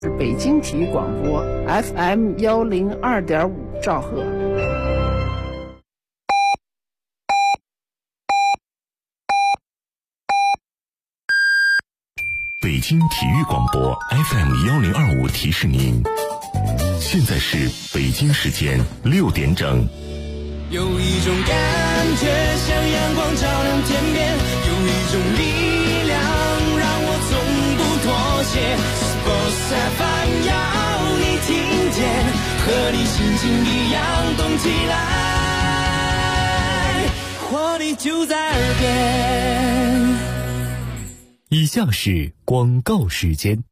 北京体育广播 FM102.5兆赫。 北京体育广播 FM1025提示您，现在是北京时间6点整。 有一种感觉像阳光照亮天边，有一种力量让我从不妥协。Sports FM 要你听见，和你心情一样动起来，活力就在耳边。 以下是广告时间。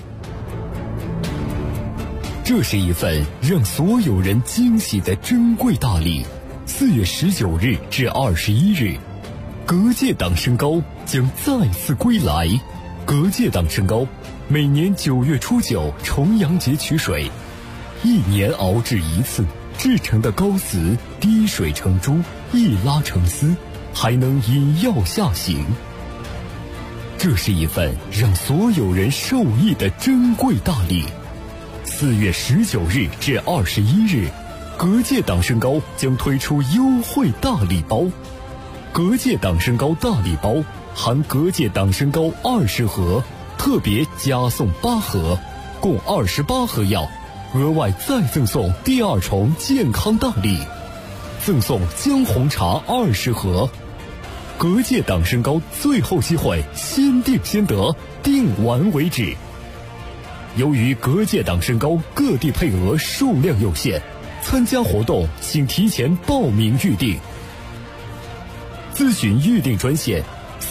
这是一份让所有人惊喜的珍贵大礼。4月19日至21日，隔界党身高将再次归来。隔界党身高每年9月初9重阳节取水，1年熬制一次，制成的膏丝滴水成珠，一拉成丝，还能引药下行。这是一份让所有人受益的珍贵大礼。4月19日至21日，隔界党身高将推出优惠大礼包。隔界党身高大礼包含隔界党身高20盒，特别加送8盒，共28盒药，额外再赠送第2重健康大礼，赠送姜红茶20盒。隔界党身高最后机会，先定先得，定完为止。由于隔界党身高各地配额数量有限，参加活动请提前报名预定。咨询预定专线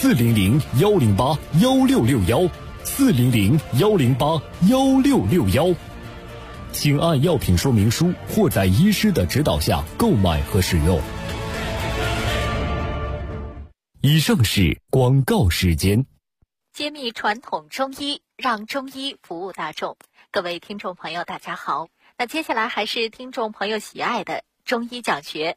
400-108-1661 400-108-1661，请按药品说明书或在医师的指导下购买和使用。以上是广告时间。 揭秘传统中医，让中医服务大众。各位听众朋友大家好，那接下来还是听众朋友喜爱的中医讲学，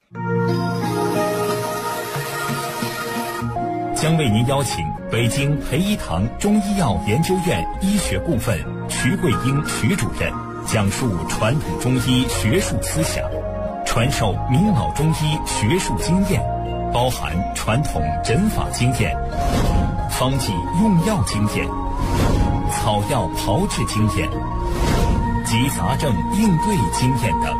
将为您邀请北京培一堂中医药研究院医学部分徐桂英徐主任讲述传统中医学术思想，传授明老中医学术经验，包含传统诊法经验、方剂用药经验、草药炮制经验及杂症应对经验等。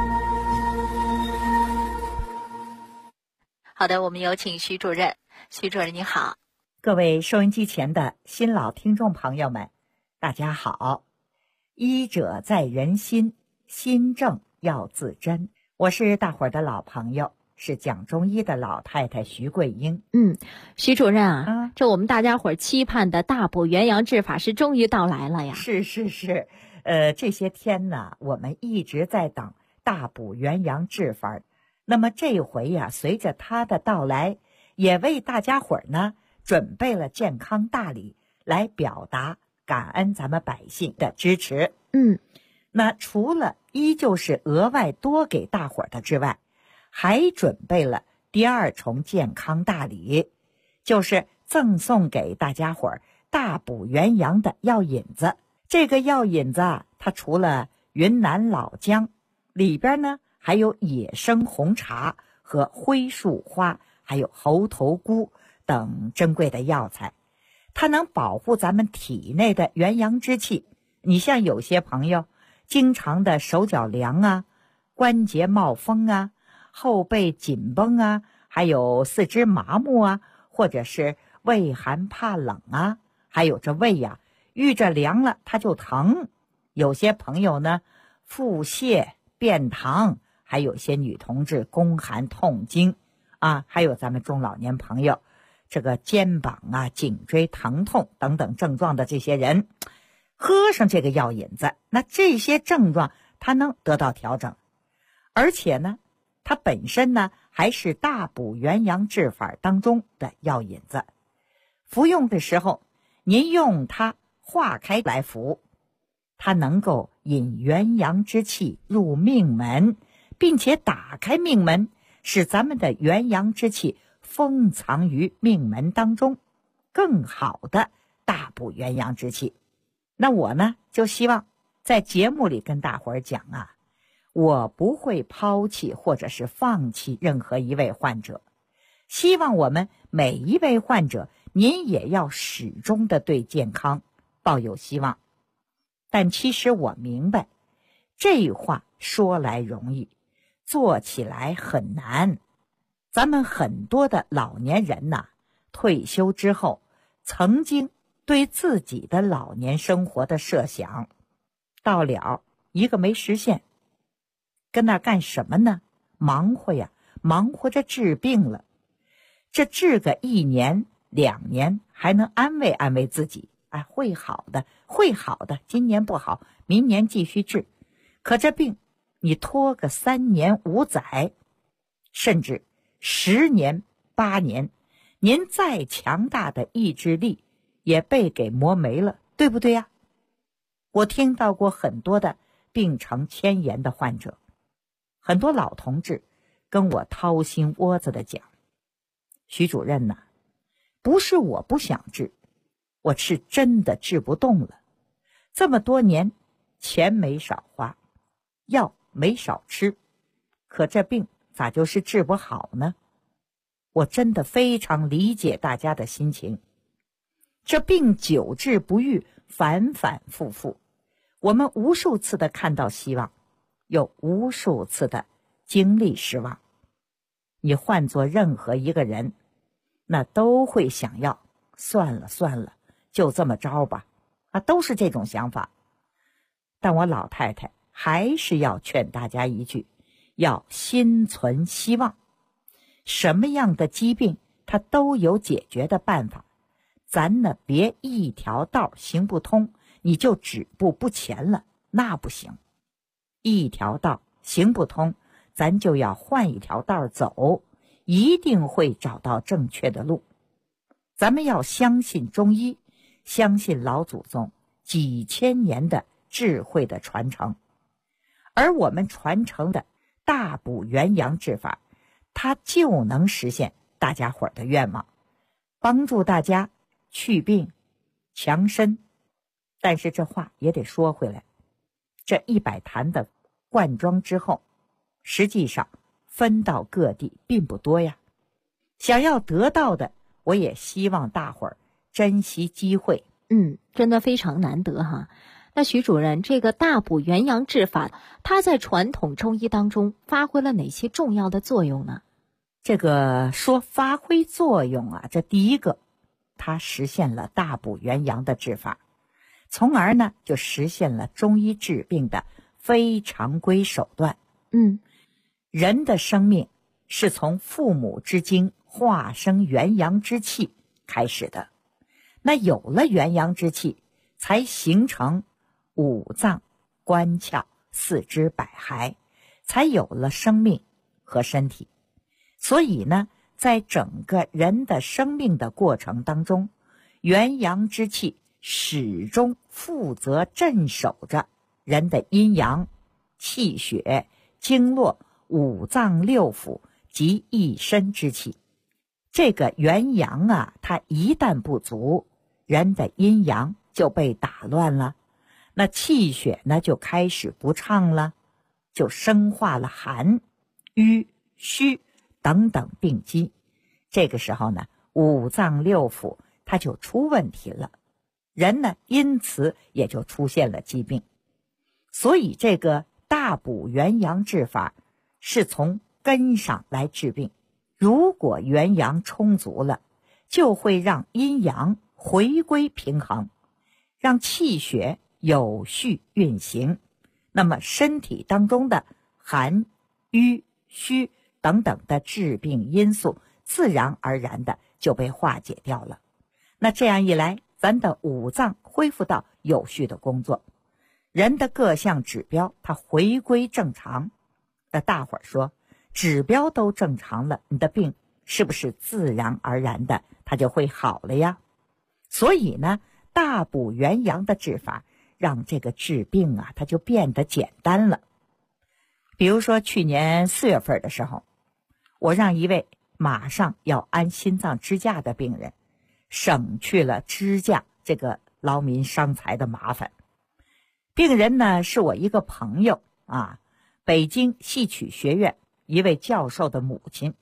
好的，我们有请徐主任。徐主任你好。 各位收音机前的新老听众朋友们，大家好。医者在人心，心正要自珍。我是大伙儿的老朋友，是讲中医的老太太徐桂英。 徐主任啊，这我们大家伙儿期盼的大补元阳治法是终于到来了呀。 是，这些天呢，我们一直在等大补元阳治法。那么这回呀，随着它的到来，也为大家伙儿呢准备了健康大礼，来表达感恩咱们百姓的支持。那除了依旧是额外多给大伙儿的之外，还准备了第2重健康大礼，就是赠送给大家伙儿大补元阳的药引子。这个药引子啊，它除了云南老姜，里边呢还有野生红茶和灰树花，还有猴头菇等珍贵的药材，它能保护咱们体内的元阳之气。你像有些朋友经常的手脚凉啊，关节冒风啊，后背紧绷啊，还有四肢麻木啊，或者是畏寒怕冷啊，还有这胃呀，遇着凉了它就疼。有些朋友呢腹泻便溏，还有些女同志宫寒痛经啊，还有咱们中老年朋友这个肩膀啊颈椎疼痛等等症状的这些人，喝上这个药引子，那这些症状它能得到调整。而且呢，它本身呢还是大补元阳治法当中的药引子，服用的时候您用它化开来服，它能够引元阳之气入命门，并且打开命门，使咱们的元阳之气封藏于命门当中，更好的大补元阳之气。那我呢就希望在节目里跟大伙儿讲啊，我不会抛弃或者是放弃任何一位患者，希望我们每一位患者，您也要始终的对健康抱有希望。但其实我明白，这话说来容易，做起来很难。咱们很多的老年人呐，退休之后，曾经对自己的老年生活的设想，到了一个没实现，跟那干什么呢？忙活呀，忙活着治病了。这治个1年2年，还能安慰安慰自己，哎，会好的，会好的，今年不好，明年继续治。可这病你拖个3年5载，甚至10年8年，您再强大的意志力也被给磨没了，对不对呀？我听到过很多的病程迁延的患者，很多老同志跟我掏心窝子的讲，徐主任呐，不是我不想治，我是真的治不动了。这么多年，钱没少花，药没少吃，可这病咋就是治不好呢？我真的非常理解大家的心情。这病久治不愈，反反复复，我们无数次的看到希望，又无数次的经历失望。你换做任何一个人，那都会想要算了算了，就这么着吧，都是这种想法。但我老太太还是要劝大家一句，要心存希望。什么样的疾病它都有解决的办法，咱呢别一条道行不通你就止步不前了，那不行。一条道行不通，咱就要换一条道走，一定会找到正确的路。咱们要相信中医，相信老祖宗几千年的智慧的传承，而我们传承的大补元阳治法，它就能实现大家伙的愿望，帮助大家去病强身。但是这话也得说回来，这100坛的灌装之后，实际上分到各地并不多呀。想要得到的，我也希望大伙儿珍惜机会。 真的非常难得哈。那徐主任，这个大补元阳治法，它在传统中医当中发挥了哪些重要的作用呢？ 这个说发挥作用啊，这第一个，它实现了大补元阳的治法，从而呢就实现了中医治病的非常规手段。人的生命是从父母之精化生元阳之气开始的，那有了元阳之气，才形成五脏官窍四肢百骸，才有了生命和身体。所以呢，在整个人的生命的过程当中，元阳之气始终负责镇守着人的阴阳、气血、经络、五脏六腑及一身之气。这个元阳啊，它一旦不足，人的阴阳就被打乱了，那气血呢就开始不畅了，就生化了寒、瘀、虚等等病机。这个时候呢，五脏六腑它就出问题了，人呢因此也就出现了疾病。所以这个大补元阳治法是从根上来治病。如果元阳充足了，就会让阴阳回归平衡，让气血有序运行，那么身体当中的寒、瘀、虚等等的致病因素自然而然的就被化解掉了。那这样一来，咱的五脏恢复到有序的工作，人的各项指标它回归正常。那大伙儿说，指标都正常了，你的病是不是自然而然的它就会好了呀？所以呢，大补元阳的治法让这个治病啊，它就变得简单了。比如说去年4月份的时候，我让一位马上要安心脏支架的病人省去了支架这个劳民伤财的麻烦。 病人呢是我一个朋友啊，北京戏曲学院一位教授的母亲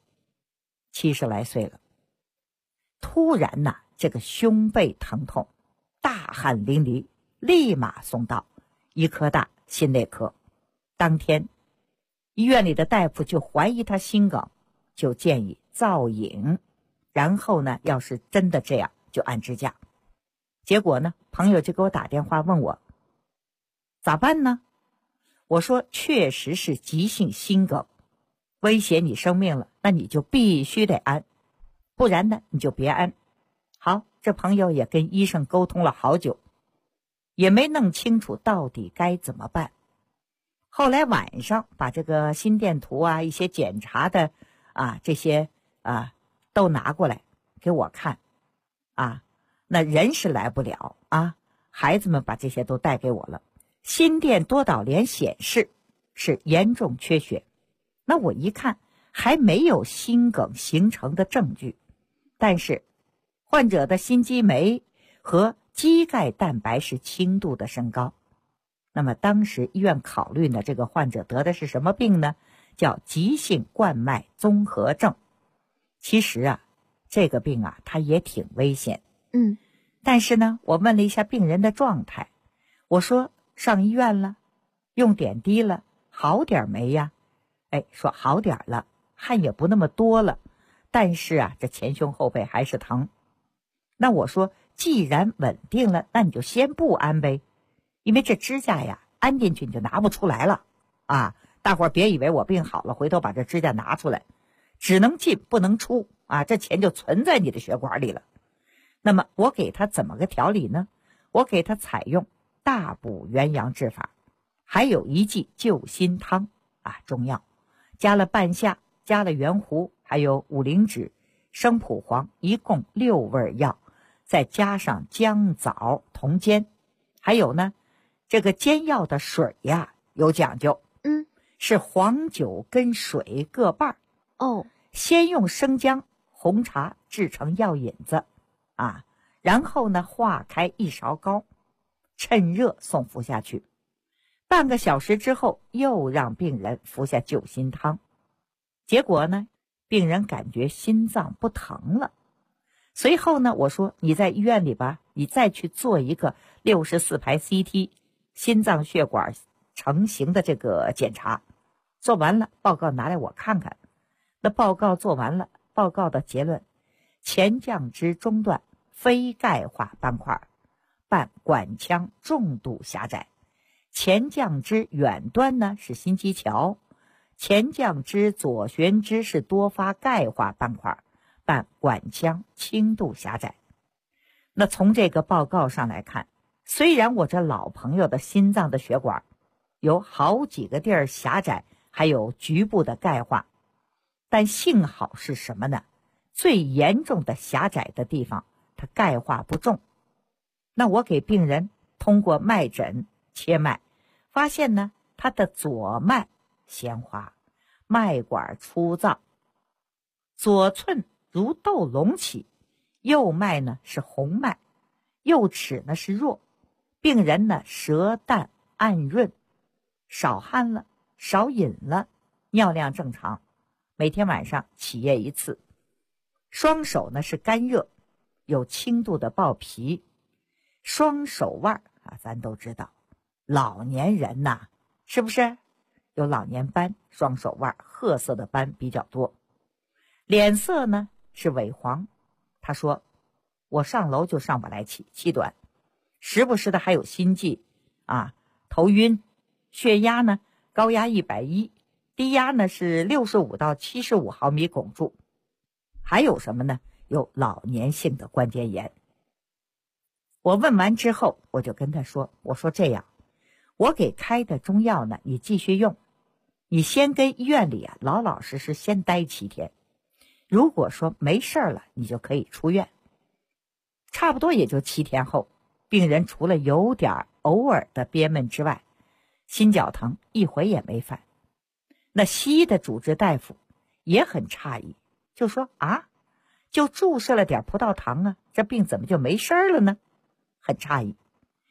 ，70来岁了。突然呢，这个胸背疼痛，大汗淋漓，立马送到医科大心内科。当天医院里的大夫就怀疑他心梗，就建议造影，然后呢，要是真的这样就按支架。结果呢，朋友就给我打电话问我咋办呢？我说确实是急性心梗，威胁你生命了，那你就必须得安，不然呢你就别安。好，这朋友也跟医生沟通了好久，也没弄清楚到底该怎么办。后来晚上把这个心电图啊，一些检查的这些都拿过来给我看那人是来不了孩子们把这些都带给我了。心电多导联显示是严重缺血，那我一看还没有心梗形成的证据，但是患者的心肌酶和肌钙蛋白是轻度的升高。那么当时医院考虑呢，这个患者得的是什么病呢？叫急性冠脉综合症。其实这个病它也挺危险。但是呢，我问了一下病人的状态，我说上医院了，用点滴了，好点没呀？说好点了，汗也不那么多了，但是这前胸后背还是疼。那我说既然稳定了，那你就先不安呗，因为这支架安进去你就拿不出来了大伙儿别以为我病好了回头把这支架拿出来，只能进不能出这钱就存在你的血管里了。那么我给他怎么个调理呢？我给他采用大补元阳治法，还有一剂救心汤中药，加了半夏，加了圆胡，还有五灵脂、生蒲黄，一共6味药，再加上姜枣同煎。还有呢，这个煎药的水有讲究，是黄酒跟水各半先用生姜、红茶制成药引子然后呢化开1勺膏，趁热送服下去。半个小时之后又让病人服下救心汤。结果呢，病人感觉心脏不疼了。随后呢，我说你在医院里吧，你再去做一个64排 CT 心脏血管成型的这个检查。做完了报告拿来我看看。那报告做完了，报告的结论，前降支中段非钙化斑块，伴管腔重度狭窄，前降支远端呢是心肌桥，前降支左旋支是多发钙化斑块，伴管腔轻度狭窄。那从这个报告上来看，虽然我这老朋友的心脏的血管有好几个地儿狭窄，还有局部的钙化，但幸好是什么呢？最严重的狭窄的地方它钙化不重。那我给病人通过脉诊切脉，发现呢他的左脉鲜花，脉管粗糙，左寸如豆隆起，右脉呢是红脉，右齿呢是弱，病人呢舌淡暗润，少汗了，少饮了，尿量正常，每天晚上起夜1次，双手呢是干热，有轻度的暴脾，双手腕咱都知道老年人是不是有老年斑，双手腕褐色的斑比较多，脸色呢是萎黄。他说我上楼就上不来气短，时不时的还有心悸头晕，血压呢高压110，低压呢是65到75毫米汞柱。还有什么呢？有老年性的关节炎。我问完之后，我就跟他说，我说这样，我给开的中药呢你继续用，你先跟医院里老老实实先待7天，如果说没事了，你就可以出院。差不多也就7天后，病人除了有点偶尔的憋闷之外，心绞疼一回也没犯。那西医的主治大夫也很诧异，就说就注射了点葡萄糖这病怎么就没事了呢？很诧异。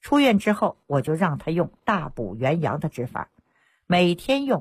出院之后，我就让他用大补元阳的治法，每天用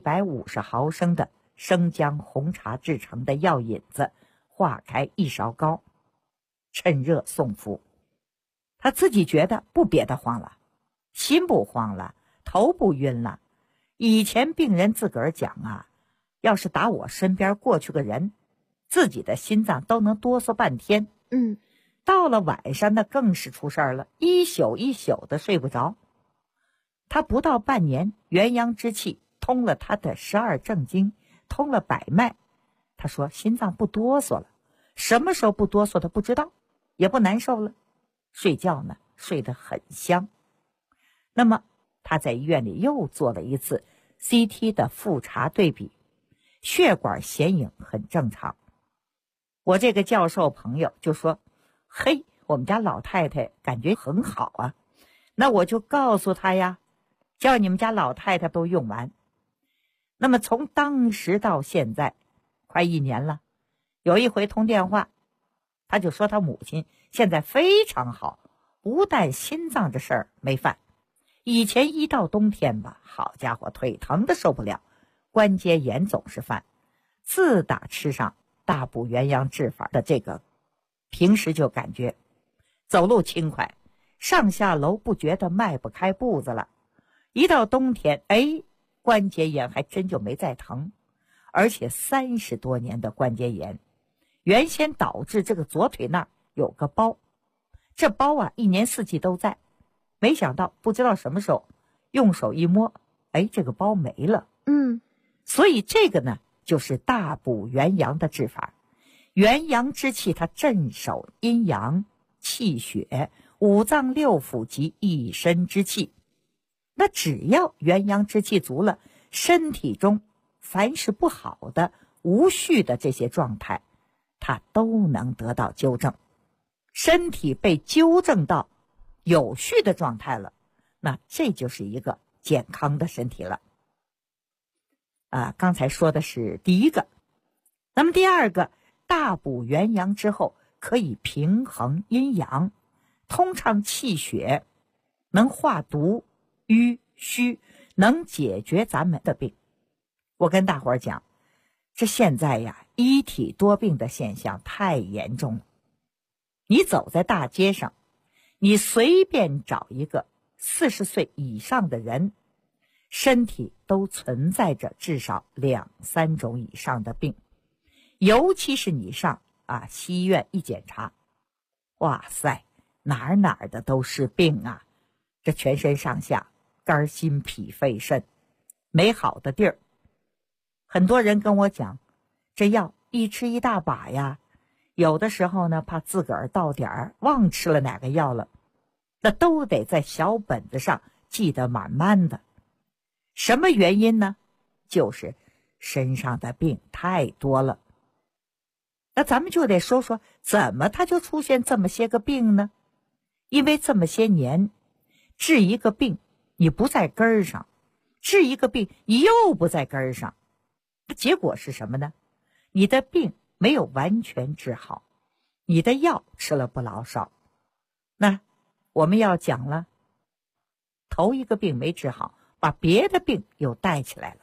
150毫升的生姜红茶制成的药引子化开1勺膏，趁热送服。他自己觉得不别的慌了，心不慌了，头不晕了。以前病人自个儿讲啊，要是打我身边过去个人，自己的心脏都能哆嗦半天。到了晚上那更是出事儿了，一宿一宿的睡不着。他不到半年，元阳之气通了他的12正经，通了百脉。他说心脏不哆嗦了，什么时候不哆嗦他不知道，也不难受了，睡觉呢睡得很香。那么他在医院里又做了一次 CT 的复查对比，血管显影很正常。我这个教授朋友就说，嘿，我们家老太太感觉很好啊。那我就告诉他呀，叫你们家老太太都用完。那么从当时到现在快1年了，有一回通电话，他就说他母亲现在非常好，不但心脏这事儿没犯，以前一到冬天吧，好家伙，腿疼的受不了，关节炎总是犯。自打吃上大补元阳治法的这个，平时就感觉走路轻快，上下楼不觉得迈不开步子了。一到冬天，关节炎还真就没再疼，而且30多年的关节炎，原先导致这个左腿那儿有个包，这包啊1年4季都在，没想到不知道什么时候用手一摸，这个包没了。所以这个呢就是大补元阳的治法。元阳之气它镇守阴阳气血5脏6腑及一身之气，那只要元阳之气足了，身体中凡是不好的无序的这些状态它都能得到纠正。身体被纠正到有序的状态了，那这就是一个健康的身体了。刚才说的是第一个。那么第二个，大补元阳之后可以平衡阴阳，通畅气血，能化毒瘀虚，能解决咱们的病。我跟大伙儿讲，这现在呀一体多病的现象太严重了。你走在大街上，你随便找一个40岁以上的人，身体都存在着至少2、3种以上的病。尤其是你上西医院一检查，哇塞，哪儿的都是病啊，这全身上下肝心脾肺肾没好的地儿。很多人跟我讲，这药一吃一大把呀，有的时候呢怕自个儿到点儿忘吃了哪个药了，那都得在小本子上记得满满的。什么原因呢？就是身上的病太多了。那咱们就得说说，怎么它就出现这么些个病呢？因为这么些年，治一个病你不在根儿上，治一个病你又不在根儿上，结果是什么呢？你的病没有完全治好，你的药吃了不老少。那我们要讲了，头一个病没治好，把别的病又带起来了。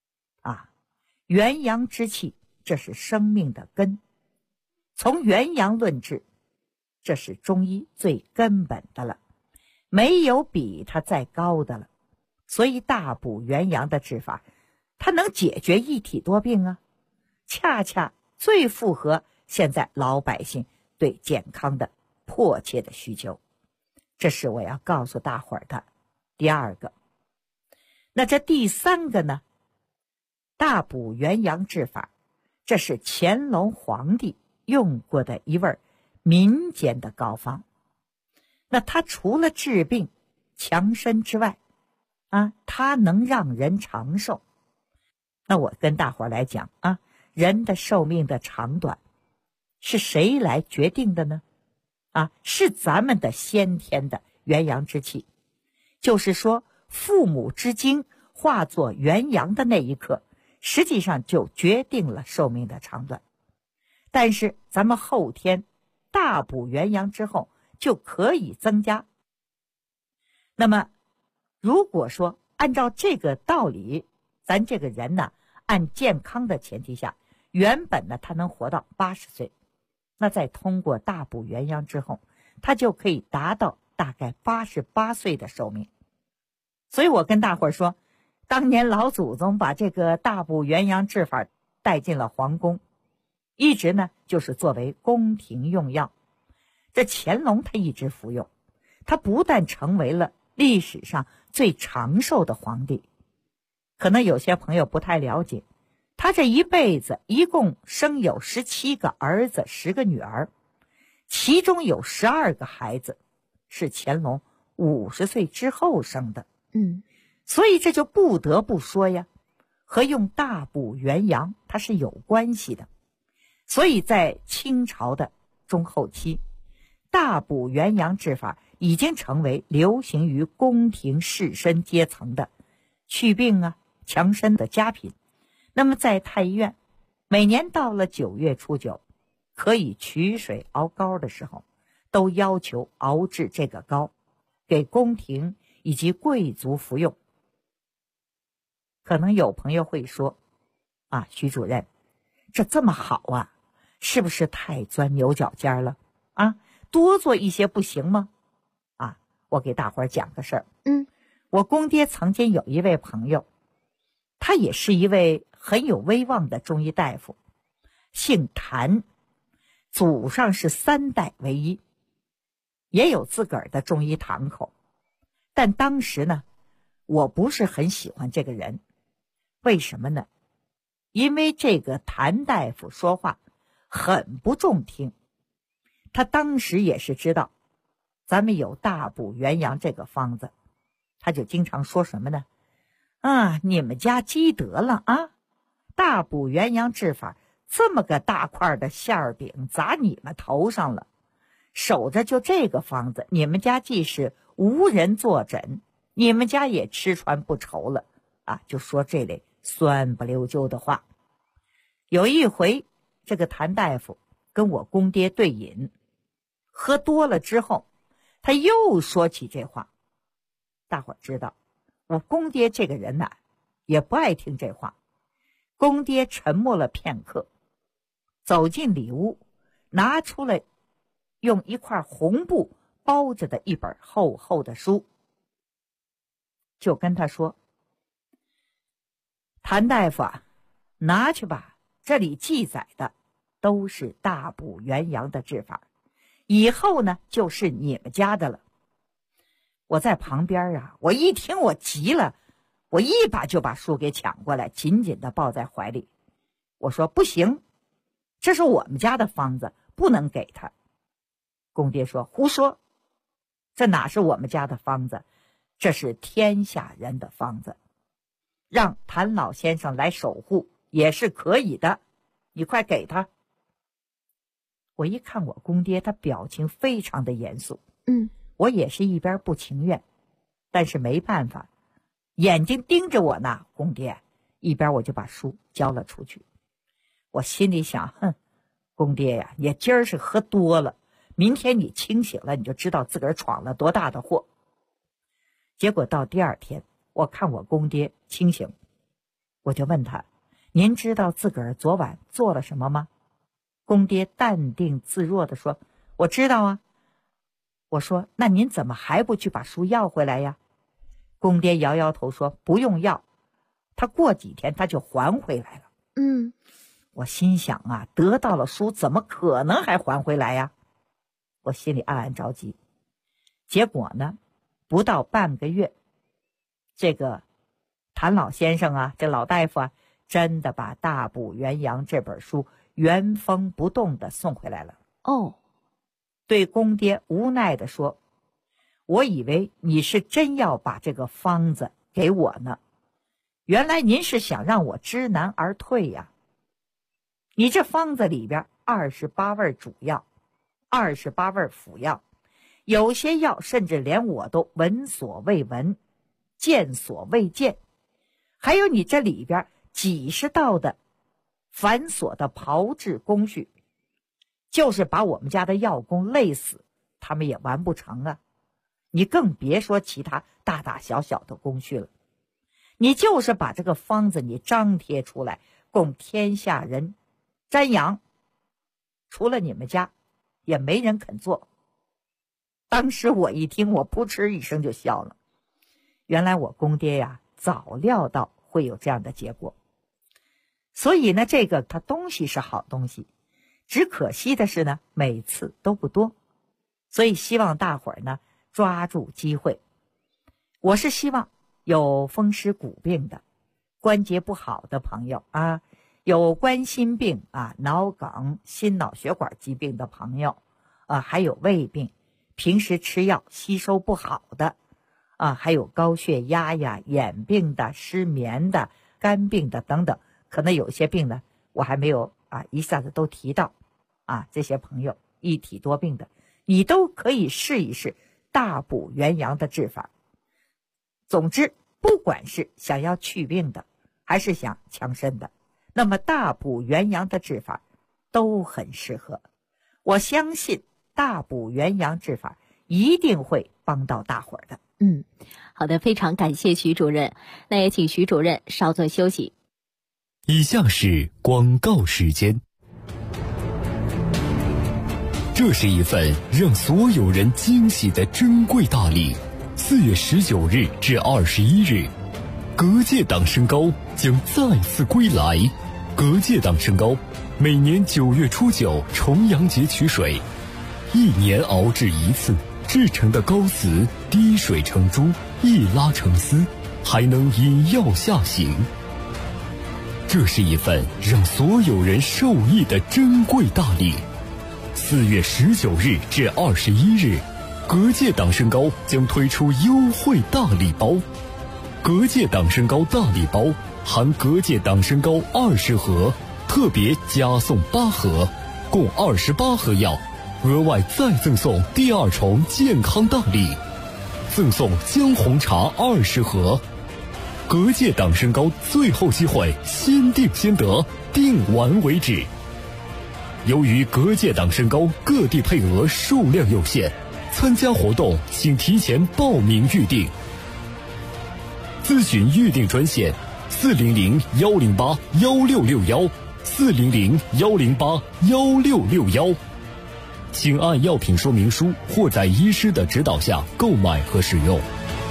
元阳之气，这是生命的根。从元阳论治，这是中医最根本的了，没有比它再高的了。所以大补元阳的治法，它能解决一体多病啊，恰恰最符合现在老百姓对健康的迫切的需求。这是我要告诉大伙儿的第二个。那这第三个呢？大补元阳治法，这是乾隆皇帝用过的一味民间的膏方。那它除了治病强身之外，它能让人长寿。那我跟大伙儿来讲人的寿命的长短是谁来决定的呢？是咱们的先天的元阳之气。就是说，父母之精化作元阳的那一刻，实际上就决定了寿命的长短。但是咱们后天大补元阳之后，就可以增加那么如果说按照这个道理，咱这个人呢，按健康的前提下，原本呢他能活到80岁，那再通过大补元阳之后，他就可以达到大概88岁的寿命。所以我跟大伙儿说，当年老祖宗把这个大补元阳治法带进了皇宫，一直呢就是作为宫廷用药。这乾隆他一直服用，他不但成为了历史上最长寿的皇帝，可能有些朋友不太了解，他这一辈子一共生有17个儿子10个女儿，其中有12个孩子是乾隆50岁之后生的。所以这就不得不说呀，和用大补元阳它是有关系的。所以在清朝的中后期，大补元阳治法已经成为流行于宫廷士绅阶层的祛病啊、强身的佳品。那么在太医院，每年到了9月初9，可以取水熬膏的时候，都要求熬制这个膏，给宫廷以及贵族服用。可能有朋友会说啊，徐主任，这么好啊，是不是太钻牛角尖了啊？多做一些不行吗？啊，我给大伙儿讲个事儿。我公爹曾经有一位朋友，他也是一位很有威望的中医大夫，姓谭，祖上是3代为医，也有自个儿的中医堂口。但当时呢，我不是很喜欢这个人。为什么呢？因为这个谭大夫说话很不中听。他当时也是知道咱们有大补元阳这个方子，他就经常说什么呢？啊，你们家积德了啊！大补元阳治法这么个大块的馅饼砸你们头上了，守着就这个方子，你们家既是无人坐诊，你们家也吃穿不愁了啊！就说这类酸不溜秋的话。有一回，这个谭大夫跟我公爹对饮，喝多了之后，他又说起这话。大伙知道，我公爹这个人呐，也不爱听这话。公爹沉默了片刻，走进里屋，拿出了用一块红布包着的一本厚厚的书，就跟他说：谭大夫啊，拿去吧，这里记载的都是大补元阳的治法，以后呢就是你们家的了。我在旁边啊，我一听我急了，我一把就把书给抢过来，紧紧地抱在怀里。我说不行，这是我们家的方子，不能给他。公爹说胡说，这哪是我们家的方子，这是天下人的方子，让谭老先生来守护也是可以的，你快给他。我一看我公爹，他表情非常的严肃。我也是一边不情愿，但是没办法，眼睛盯着我呢，公爹，一边我就把书交了出去。我心里想，公爹呀，你今儿是喝多了，明天你清醒了，你就知道自个儿闯了多大的祸。结果到第二天，我看我公爹清醒，我就问他，您知道自个儿昨晚做了什么吗？公爹淡定自若地说，我知道啊。我说，那您怎么还不去把书要回来呀？公爹摇摇头说，不用要，他过几天他就还回来了。我心想啊，得到了书怎么可能还还回来呀？我心里暗暗着急。结果呢，不到半个月，这个谭老先生啊，这老大夫啊，真的把大补元阳这本书原封不动的送回来了。对公爹无奈地说，我以为你是真要把这个方子给我呢，原来您是想让我知难而退呀。你这方子里边28味主药，28味辅药，有些药甚至连我都闻所未闻，见所未见，还有你这里边几十道的繁琐的炮制工序，就是把我们家的药工累死，他们也完不成啊。 你更别说其他大大小小的工序了。你就是把这个方子你张贴出来，供天下人瞻仰，除了你们家，也没人肯做。当时我一听，我扑哧一声就笑了。原来我公爹呀，早料到会有这样的结果。所以呢，这个它东西是好东西，只可惜的是呢，每次都不多。所以希望大伙儿呢抓住机会。我是希望有风湿骨病的、关节不好的朋友啊，有冠心病啊、脑梗、心脑血管疾病的朋友啊，还有胃病，平时吃药吸收不好的啊，还有高血压呀、眼病的、失眠的、肝病的等等。可能有一些病呢，我还没有一下子都提到这些朋友一体多病的，你都可以试一试大补元阳的治法。总之，不管是想要去病的，还是想强身的，那么大补元阳的治法都很适合。我相信大补元阳治法一定会帮到大伙儿的。 好的，非常感谢徐主任。那也请徐主任稍作休息。 以下是广告时间。这是一份让所有人惊喜的珍贵大礼。4月19日至21日，隔界党参膏将再次归来。隔界党参膏每年9月初9重阳节取水，1年熬制一次，制成的膏丝滴水成珠，一拉成丝，还能引药下行。这是一份让所有人受益的珍贵大礼。4月19日至21日，隔界党参膏将推出优惠大礼包。隔界党参膏大礼包含隔界党参膏20盒，特别加送8盒，共28盒药，额外再赠送第2重健康大礼，赠送姜红茶20盒。隔界党参膏最后机会，先订先得，订完为止。由于隔界党参膏各地配额数量有限，参加活动请提前报名预订。咨询预订专线400-108-1661，400-108-1661，请按药品说明书或在医师的指导下购买和使用。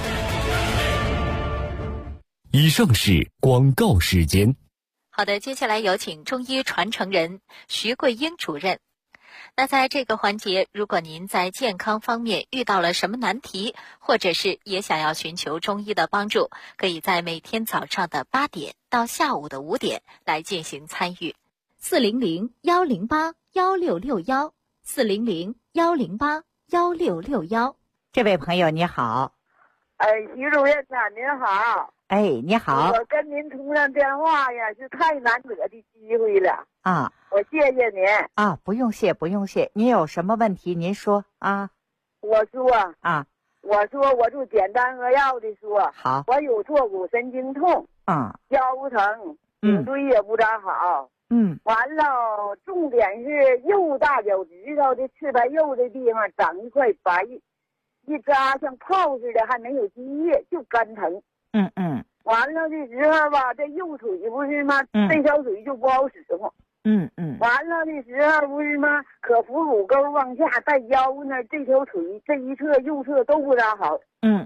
以上是广告时间。 好的，接下来有请中医传承人徐桂英主任。那在这个环节，如果您在健康方面遇到了什么难题，或者是也想要寻求中医的帮助，可以在每天早上的8点到下午的5点来进行参与。400-108-1661，400-108-1661。 这位朋友你好。 徐主任您好。 你好。 我跟您通上电话呀，是太难得的机会了我谢谢您不用谢不用谢，您有什么问题您说我说我就简单扼要的说。 好， 我有坐骨神经痛腰疼，颈椎也不咋好完了重点是右大脚趾头的赤白右的地方长一块白，一扎像泡似的，还没有积液，就干疼完了的时候吧，这右腿不是吗这条腿就不好使唤完了的时候不是吗，可扶乳沟往下带腰呢，这条腿这一侧右侧都不咋好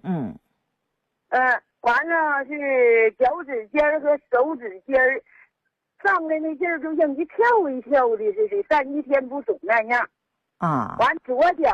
完了是脚趾尖和手指尖上来那劲儿就像一跳一跳的似的，但一天不肿那样完左脚